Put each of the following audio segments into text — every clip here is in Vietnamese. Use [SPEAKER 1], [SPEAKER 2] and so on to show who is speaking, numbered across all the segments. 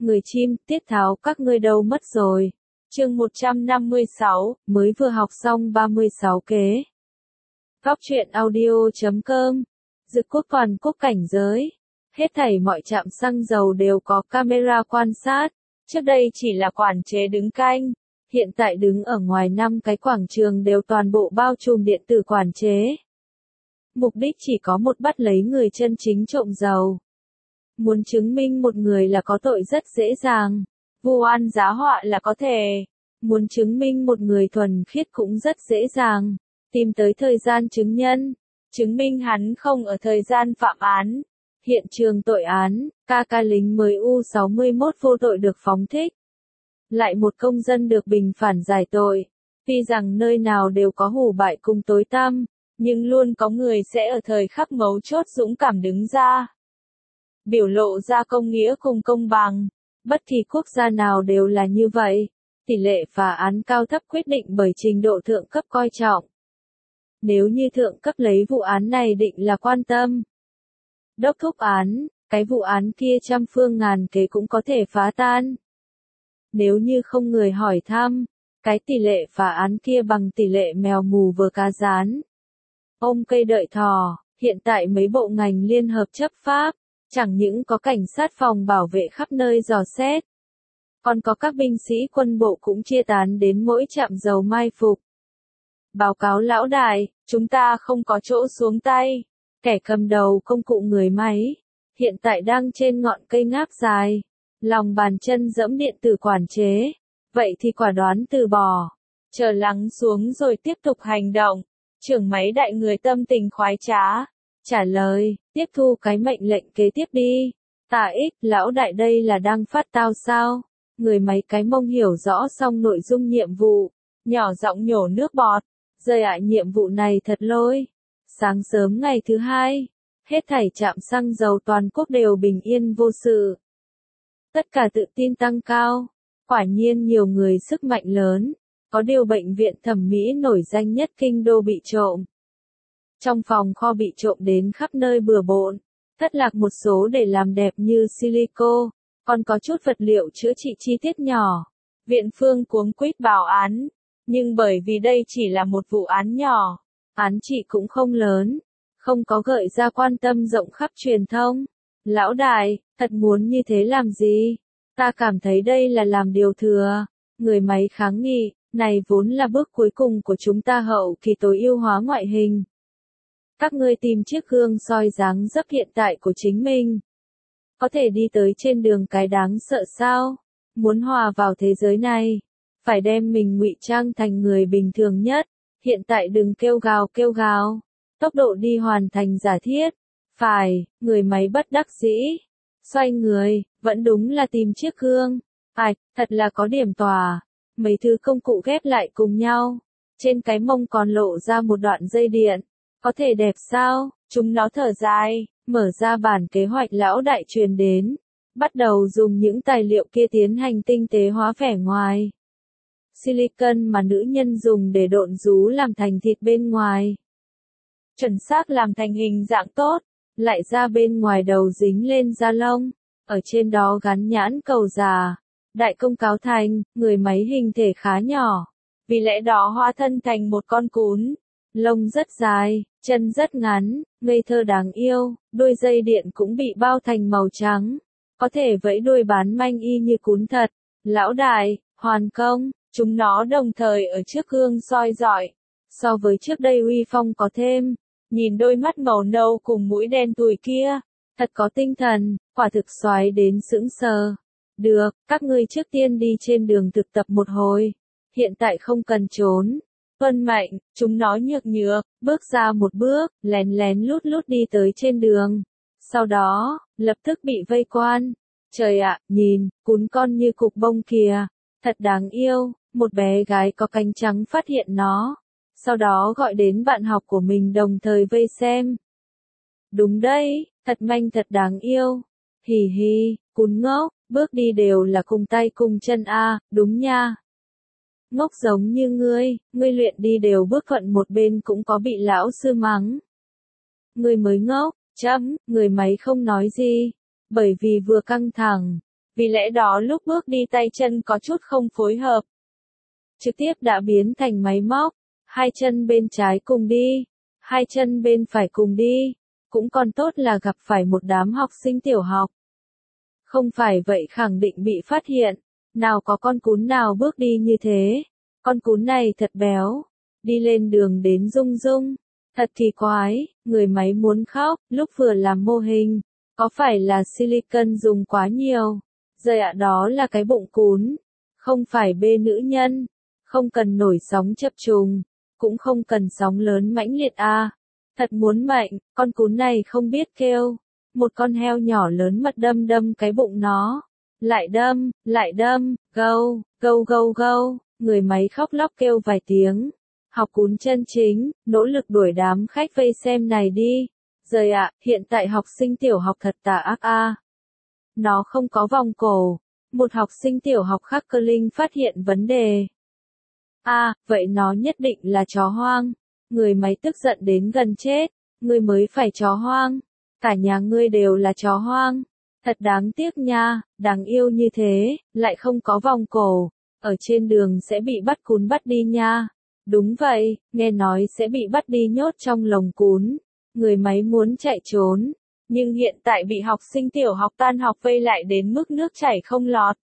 [SPEAKER 1] người chim, tiết tháo các ngươi đâu mất rồi. Chương 156, mới vừa học xong 36 kế. Góc truyện audio.com. Dự quốc toàn quốc cảnh giới. Hết thảy mọi trạm xăng dầu đều có camera quan sát. Trước đây chỉ là quản chế đứng canh. Hiện tại đứng ở ngoài 5 cái quảng trường đều toàn bộ bao trùm điện tử quản chế. Mục đích chỉ có một, bắt lấy người chân chính trộm dầu. Muốn chứng minh một người là có tội rất dễ dàng. Vu oan giá họa là có thể. Muốn chứng minh một người thuần khiết cũng rất dễ dàng. Tìm tới thời gian chứng nhân. Chứng minh hắn không ở thời gian phạm án. Hiện trường tội án, ca lính mới U61 vô tội được phóng thích. Lại một công dân được bình phản giải tội. Tuy rằng nơi nào đều có hủ bại cùng tối tăm, nhưng luôn có người sẽ ở thời khắc mấu chốt dũng cảm đứng ra. Biểu lộ ra công nghĩa cùng công bằng. Bất kỳ quốc gia nào đều là như vậy. Tỷ lệ phá án cao thấp quyết định bởi trình độ thượng cấp coi trọng. Nếu như thượng cấp lấy vụ án này định là quan tâm, đốc thúc án, cái vụ án kia trăm phương ngàn kế cũng có thể phá tan. Nếu như không người hỏi thăm, cái tỷ lệ phá án kia bằng tỷ lệ mèo mù vờ cá rán. Ôm cây đợi thỏ, hiện tại mấy bộ ngành liên hợp chấp pháp, chẳng những có cảnh sát phòng bảo vệ khắp nơi dò xét, còn có các binh sĩ quân bộ cũng chia tán đến mỗi trạm dầu mai phục. Báo cáo lão đại, chúng ta không có chỗ xuống tay. Kẻ cầm đầu công cụ người máy, hiện tại đang trên ngọn cây ngáp dài, lòng bàn chân dẫm điện tử quản chế. Vậy thì quả đoán từ bỏ, chờ lắng xuống rồi tiếp tục hành động. Trưởng máy đại người tâm tình khoái trá, trả lời, tiếp thu cái mệnh lệnh kế tiếp đi. Tạ ích, lão đại đây là đang phát tao sao? Người máy cái mông hiểu rõ xong nội dung nhiệm vụ, nhỏ giọng nhổ nước bọt. Rời ạ, nhiệm vụ này thật lôi. Sáng sớm ngày thứ hai, hết thảy trạm xăng dầu toàn quốc đều bình yên vô sự. Tất cả tự tin tăng cao. Quả nhiên nhiều người sức mạnh lớn. Có điều bệnh viện thẩm mỹ nổi danh nhất kinh đô bị trộm. Trong phòng kho bị trộm đến khắp nơi bừa bộn. Thất lạc một số để làm đẹp như silico. Còn có chút vật liệu chữa trị chi tiết nhỏ. Viện phương cuống quýt báo án. Nhưng bởi vì đây chỉ là một vụ án nhỏ, án trị cũng không lớn, không có gợi ra quan tâm rộng khắp truyền thông. Lão đại, thật muốn như thế làm gì? Ta cảm thấy đây là làm điều thừa. Người máy kháng nghị, này vốn là bước cuối cùng của chúng ta hậu kỳ tối ưu hóa ngoại hình. Các ngươi tìm chiếc gương soi dáng dấp hiện tại của chính mình. Có thể đi tới trên đường cái đáng sợ sao? Muốn hòa vào thế giới này, phải đem mình ngụy trang thành người bình thường nhất. Hiện tại đừng kêu gào. Tốc độ đi hoàn thành giả thiết. Phải, người máy bất đắc dĩ. Xoay người, vẫn đúng là tìm chiếc gương. Thật là có điểm tòa. Mấy thứ công cụ ghép lại cùng nhau. Trên cái mông còn lộ ra một đoạn dây điện. Có thể đẹp sao? Chúng nó thở dài, mở ra bản kế hoạch lão đại truyền đến. Bắt đầu dùng những tài liệu kia tiến hành tinh tế hóa vẻ ngoài. Silicon mà nữ nhân dùng để độn rú làm thành thịt bên ngoài. Chuẩn xác làm thành hình dạng tốt, lại ra bên ngoài đầu dính lên da lông, ở trên đó gắn nhãn cầu già. Đại công cáo thành, người máy hình thể khá nhỏ, vì lẽ đó hóa thân thành một con cún. Lông rất dài, chân rất ngắn, ngây thơ đáng yêu, đuôi dây điện cũng bị bao thành màu trắng. Có thể vẫy đuôi bán manh y như cún thật. Lão đại, hoàn công. Chúng nó đồng thời ở trước gương soi rọi. So với trước đây uy phong có thêm. Nhìn đôi mắt màu nâu cùng mũi đen tủi kia. Thật có tinh thần, quả thực xoái đến sững sờ. Được, các ngươi trước tiên đi trên đường thực tập một hồi. Hiện tại không cần trốn. Tuân mệnh, chúng nó nhược, bước ra một bước, lén lút đi tới trên đường. Sau đó, lập tức bị vây quan. Trời ạ, nhìn, cún con như cục bông kìa. Thật đáng yêu. Một bé gái có cánh trắng phát hiện nó. Sau đó gọi đến bạn học của mình đồng thời vây xem. Đúng đấy, thật manh thật đáng yêu. Hì hì, cún ngốc, bước đi đều là cùng tay cùng chân a, đúng nha. Ngốc giống như ngươi luyện đi đều bước thuận một bên cũng có bị lão sư mắng. Ngươi mới ngốc, người máy không nói gì. Bởi vì vừa căng thẳng, Vì lẽ đó lúc bước đi tay chân có chút không phối hợp. Trực tiếp đã biến thành máy móc, hai chân bên trái cùng đi, hai chân bên phải cùng đi, cũng còn tốt là gặp phải một đám học sinh tiểu học. Không phải vậy khẳng định bị phát hiện, nào có con cún nào bước đi như thế, con cún này thật béo, đi lên đường đến rung rung, thật kỳ quái, người máy muốn khóc, lúc vừa làm mô hình, có phải là silicon dùng quá nhiều, rồi ạ đó là cái bụng cún, không phải bê nữ nhân, không cần nổi sóng chập trùng, cũng không cần sóng lớn mãnh liệt a. Thật muốn mệnh, con cún này không biết kêu. Một con heo nhỏ lớn mật đâm đâm cái bụng nó. Lại đâm, gâu, gâu gâu gâu, người máy khóc lóc kêu vài tiếng. Học cún chân chính, nỗ lực đuổi đám khách vây xem này đi. Rồi ạ, hiện tại học sinh tiểu học thật tà ác a. Nó không có vòng cổ. Một học sinh tiểu học khác cơ linh phát hiện vấn đề. Vậy nó nhất định là chó hoang. Người máy tức giận đến gần chết. Ngươi mới phải chó hoang. Cả nhà ngươi đều là chó hoang. Thật đáng tiếc nha, đáng yêu như thế, lại không có vòng cổ. Ở trên đường sẽ bị bắt cún bắt đi nha. Đúng vậy, nghe nói sẽ bị bắt đi nhốt trong lồng cún. Người máy muốn chạy trốn. Nhưng hiện tại bị học sinh tiểu học tan học vây lại đến mức nước chảy không lọt.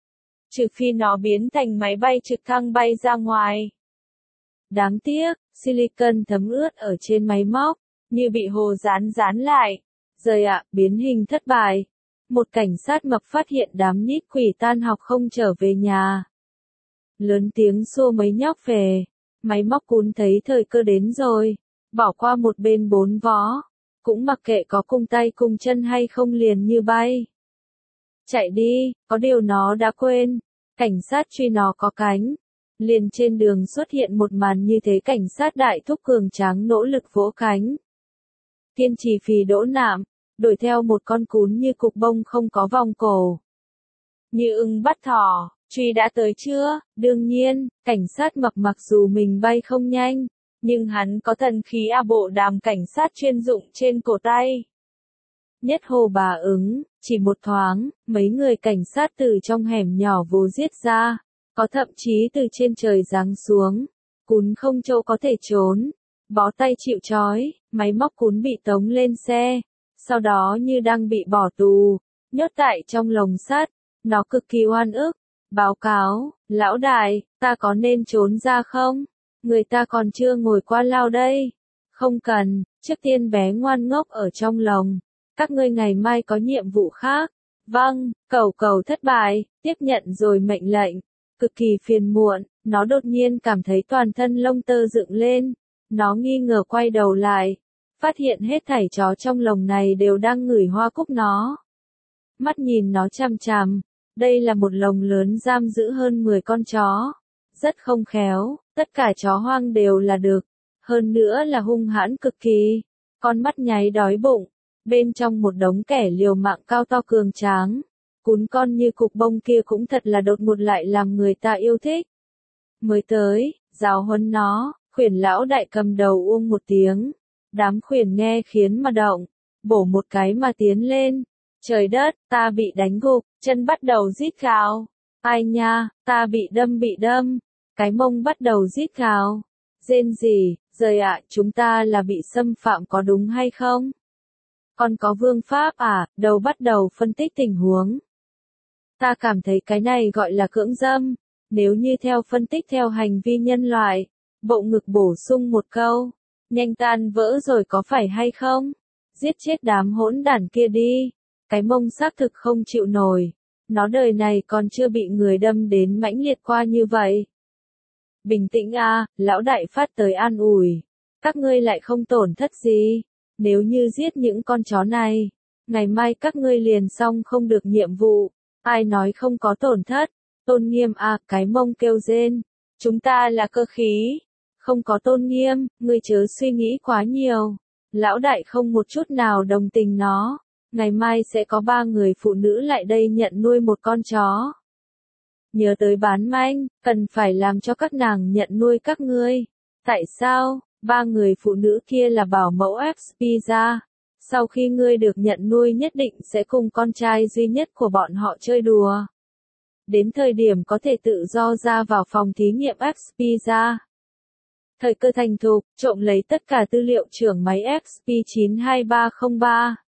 [SPEAKER 1] Trừ phi nó biến thành máy bay trực thăng bay ra ngoài. Đáng tiếc, silicon thấm ướt ở trên máy móc, như bị hồ dán lại. Rồi ạ, biến hình thất bại. Một cảnh sát mập phát hiện đám nhít quỷ tan học không trở về nhà. Lớn tiếng xua mấy nhóc về. Máy móc cún thấy thời cơ đến rồi. Bỏ qua một bên bốn vó. Cũng mặc kệ có cung tay cung chân hay không liền như bay. Chạy đi, có điều nó đã quên. Cảnh sát truy nó có cánh. Liền trên đường xuất hiện một màn như thế, cảnh sát đại thúc cường tráng nỗ lực vỗ cánh. Kiên trì phì đỗ nạm, đuổi theo một con cún như cục bông không có vòng cổ. Như ưng bắt thỏ, truy đã tới chưa? Đương nhiên, cảnh sát mập mặc dù mình bay không nhanh, nhưng hắn có thần khí bộ đàm cảnh sát chuyên dụng trên cổ tay. Nhất hồ bà ứng, chỉ một thoáng, mấy người cảnh sát từ trong hẻm nhỏ vồ giết ra, có thậm chí từ trên trời giáng xuống, cún không chỗ có thể trốn, bó tay chịu trói, máy móc cún bị tống lên xe, sau đó như đang bị bỏ tù, nhốt tại trong lồng sắt, nó cực kỳ oan ức, báo cáo, lão đại, ta có nên trốn ra không? Người ta còn chưa ngồi qua lao đây. Không cần, trước tiên bé ngoan ngốc ở trong lồng. Các ngươi ngày mai có nhiệm vụ khác. Vâng, cầu thất bại, tiếp nhận rồi mệnh lệnh. Cực kỳ phiền muộn, nó đột nhiên cảm thấy toàn thân lông tơ dựng lên. Nó nghi ngờ quay đầu lại. Phát hiện hết thảy chó trong lồng này đều đang ngửi hoa cúc nó. Mắt nhìn nó chằm chằm. Đây là một lồng lớn giam giữ hơn 10 con chó. Rất không khéo, tất cả chó hoang đều là đực. Hơn nữa là hung hãn cực kỳ. Con mắt nháy đói bụng. Bên trong một đống kẻ liều mạng cao to cường tráng. Cún con như cục bông kia cũng thật là đột ngột lại làm người ta yêu thích. Mới tới, giáo huấn nó, khuyển lão đại cầm đầu uông một tiếng. Đám khuyển nghe khiến mà động, bổ một cái mà tiến lên. Trời đất, ta bị đánh gục, chân bắt đầu rít gào. Ai nha, ta bị đâm. Cái mông bắt đầu rít gào. Rên gì, rời ạ, chúng ta là bị xâm phạm có đúng hay không? Còn có vương pháp à, đầu bắt đầu phân tích tình huống. Ta cảm thấy cái này gọi là cưỡng dâm. Nếu như theo phân tích theo hành vi nhân loại, bộ ngực bổ sung một câu. Nhanh tan vỡ rồi có phải hay không? Giết chết đám hỗn đản kia đi. Cái mông xác thực không chịu nổi. Nó đời này còn chưa bị người đâm đến mãnh liệt qua như vậy. Bình tĩnh a, lão đại phát tới an ủi. Các ngươi lại không tổn thất gì. Nếu như giết những con chó này, ngày mai các ngươi liền xong không được nhiệm vụ. Ai nói không có tổn thất? Tôn nghiêm a, cái mông kêu rên. Chúng ta là cơ khí. Không có tôn nghiêm, ngươi chớ suy nghĩ quá nhiều. Lão đại không một chút nào đồng tình nó. Ngày mai sẽ có 3 người phụ nữ lại đây nhận nuôi một con chó. Nhớ tới bán manh, cần phải làm cho các nàng nhận nuôi các ngươi. Tại sao? 3 người phụ nữ kia là bảo mẫu F Pizza. Sau khi ngươi được nhận nuôi nhất định sẽ cùng con trai duy nhất của bọn họ chơi đùa. Đến thời điểm có thể tự do ra vào phòng thí nghiệm XP ra. Thời cơ thành thục, trộm lấy tất cả tư liệu trưởng máy XP92303.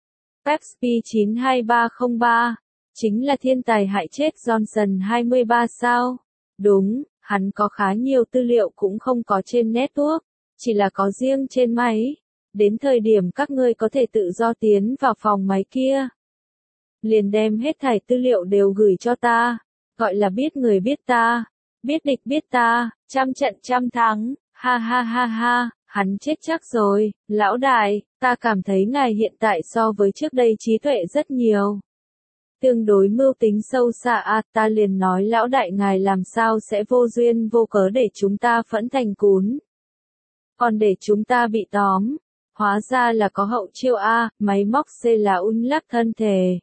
[SPEAKER 1] XP92303 chính là thiên tài hại chết Johnson 23 sao? Đúng, hắn có khá nhiều tư liệu cũng không có trên network, chỉ là có riêng trên máy. Đến thời điểm các ngươi có thể tự do tiến vào phòng máy kia. Liền đem hết thảy tư liệu đều gửi cho ta, gọi là biết người biết ta, biết địch biết ta, trăm trận trăm thắng, ha ha ha ha, hắn chết chắc rồi, lão đại, ta cảm thấy ngài hiện tại so với trước đây trí tuệ rất nhiều. Tương đối mưu tính sâu xa ta liền nói lão đại ngài làm sao sẽ vô duyên vô cớ để chúng ta phẫn thành cún. Còn để chúng ta bị tóm, hóa ra là có hậu chiêu máy móc C là lắc thân thể.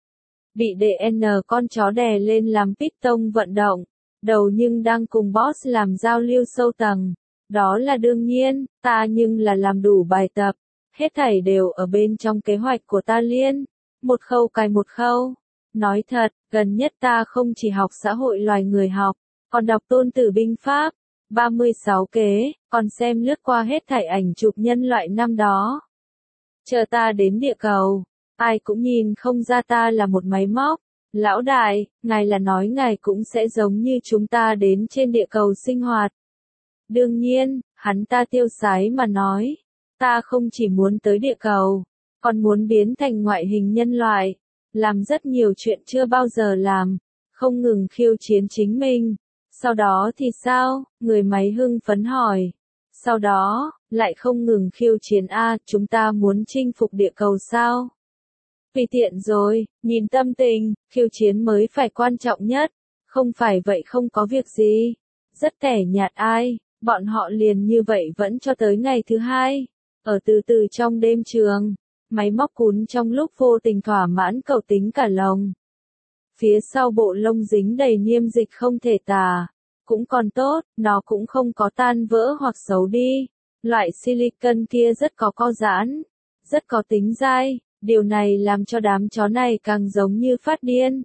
[SPEAKER 1] Bị DN con chó đè lên làm piston vận động, đầu nhưng đang cùng boss làm giao lưu sâu tầng. Đó là đương nhiên, ta nhưng là làm đủ bài tập, hết thảy đều ở bên trong kế hoạch của ta liên, một khâu cài một khâu. Nói thật, gần nhất ta không chỉ học xã hội loài người học, còn đọc Tôn Tử binh pháp, 36 kế, còn xem lướt qua hết thảy ảnh chụp nhân loại năm đó. Chờ ta đến địa cầu, ai cũng nhìn không ra ta là một máy móc. Lão đại, ngài là nói ngài cũng sẽ giống như chúng ta đến trên địa cầu sinh hoạt. Đương nhiên, hắn ta tiêu sái mà nói, ta không chỉ muốn tới địa cầu, còn muốn biến thành ngoại hình nhân loại, làm rất nhiều chuyện chưa bao giờ làm, không ngừng khiêu chiến chính mình. Sau đó thì sao? Người máy hưng phấn hỏi. Sau đó, lại không ngừng khiêu chiến chúng ta muốn chinh phục địa cầu sao? Vì tiện rồi, nhìn tâm tình, khiêu chiến mới phải quan trọng nhất, không phải vậy không có việc gì. Rất tẻ nhạt bọn họ liền như vậy vẫn cho tới ngày thứ hai. Ở từ từ trong đêm trường, máy móc cún trong lúc vô tình thỏa mãn cầu tính cả lồng. Phía sau bộ lông dính đầy niêm dịch không thể tả. Cũng còn tốt, nó cũng không có tan vỡ hoặc xấu đi. Loại silicon kia rất có co giãn, rất có tính dai, điều này làm cho đám chó này càng giống như phát điên.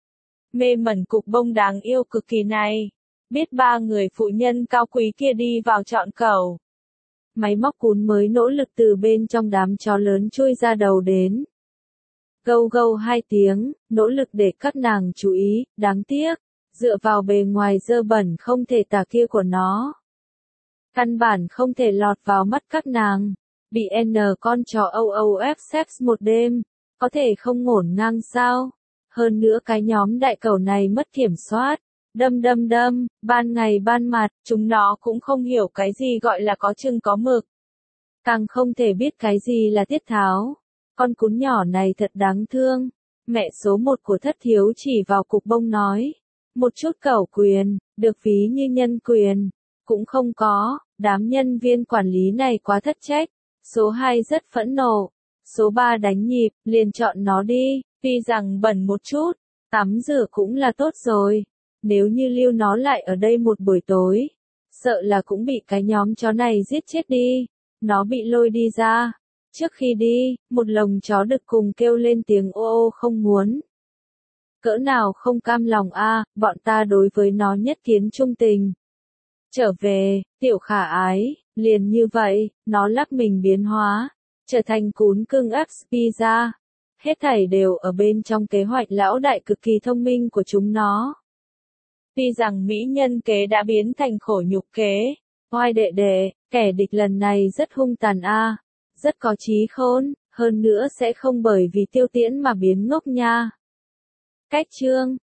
[SPEAKER 1] Mê mẩn cục bông đáng yêu cực kỳ này, biết ba người phụ nhân cao quý kia đi vào trọn cầu. Máy móc cún mới nỗ lực từ bên trong đám chó lớn chui ra đầu đến. Gâu gâu 2 tiếng, nỗ lực để các nàng chú ý, đáng tiếc, dựa vào bề ngoài dơ bẩn không thể tả kia của nó. Căn bản không thể lọt vào mắt các nàng, bị con chó OOF sex một đêm, có thể không ngổn ngang sao? Hơn nữa cái nhóm đại cầu này mất kiểm soát, đâm, ban ngày ban mặt, chúng nó cũng không hiểu cái gì gọi là có chừng có mực. Càng không thể biết cái gì là tiết tháo. Con cún nhỏ này thật đáng thương. Mẹ số 1 của Thất Thiếu chỉ vào cục bông nói. Một chút cẩu quyền, được ví như nhân quyền. Cũng không có, đám nhân viên quản lý này quá thất trách. Số 2 rất phẫn nộ. Số 3 đánh nhịp, liền chọn nó đi, tuy rằng bẩn một chút, tắm rửa cũng là tốt rồi. Nếu như lưu nó lại ở đây một buổi tối, sợ là cũng bị cái nhóm chó này giết chết đi. Nó bị lôi đi ra. Trước khi đi, một lồng chó đực cùng kêu lên tiếng ô ô không muốn. Cỡ nào không cam lòng bọn ta đối với nó nhất kiến trung tình. Trở về, tiểu khả ái, liền như vậy, nó lắc mình biến hóa, trở thành cún cưng XP ra. Hết thảy đều ở bên trong kế hoạch lão đại cực kỳ thông minh của chúng nó. Tuy rằng mỹ nhân kế đã biến thành khổ nhục kế, oai đệ đệ, kẻ địch lần này rất hung tàn rất có trí khôn, hơn nữa sẽ không bởi vì tiêu tiễn mà biến ngốc nha. Cách chương